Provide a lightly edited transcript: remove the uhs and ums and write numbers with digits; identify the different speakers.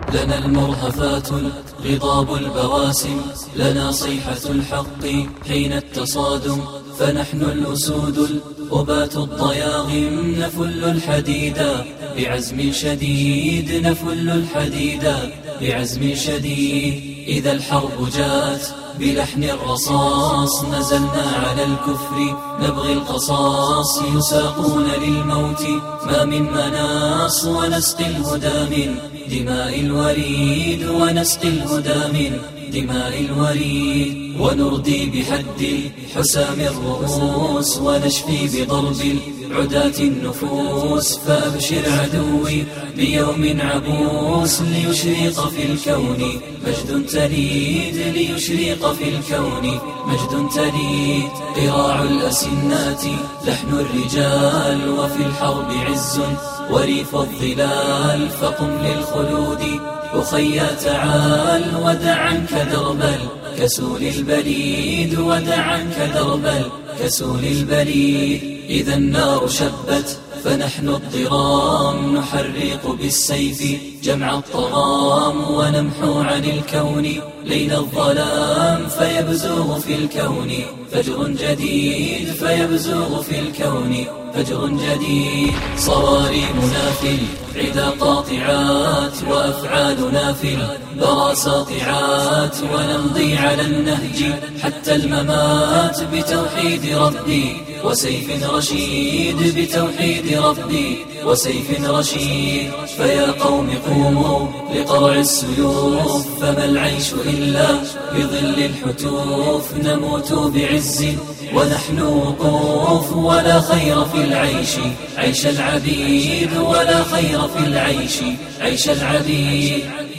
Speaker 1: لنا المرهفات الغضاب البواسم، لنا صيحة الحق حين التصادم، فنحن الأسود الأبات الضياغم، نفل الحديدا بعزم شديد، نفل الحديدا بعزم شديد. إذا الحرب جاءت بلحن الرصاص، نزلنا على الكفر نبغي القصاص، يساقون للموت ما من مناص، ونسقي الهدى من دماء الوريد، ونسقي الهدى من دماء الوريد، ونردي بحد الحسام الرؤوس، ونشفي بضرب العداة النفوس. فأبشر عدوي بيوم عبوس، ليشرق في الكون مجد تليد، ليشرق في الكون مجد تليد. قراع الأسنات لحن الرجال، وفي الحرب عز وريف الظلال، فقم للخلود أخي تعال، ودع عنك درب الكسول البليد، ودع عنك درب الكسول البليد. إذا النار شبت فنحن الضرام، نحرق بالسيف جمع الطغام، ونمحو عن الكون ليل الظلام، فيبزغ في الكون فجر جديد، فيبزغ في الكون فجر جديد. صواريمنا في العدا قاطعات، وأفعالنا في البرى ساطعات، ونمضي على النهج حتى الممات، بتوحيد ربي وسيف رشيد، بتوحيد ربي وسيف رشيد. فيا قوم قوموا لقرع السيوف، فما العيش إلا بظل الحتوف، نموت بعز ونحن وقوف، ولا خير في العيش عيش العبيد، ولا خير في العيش عيش العبيد.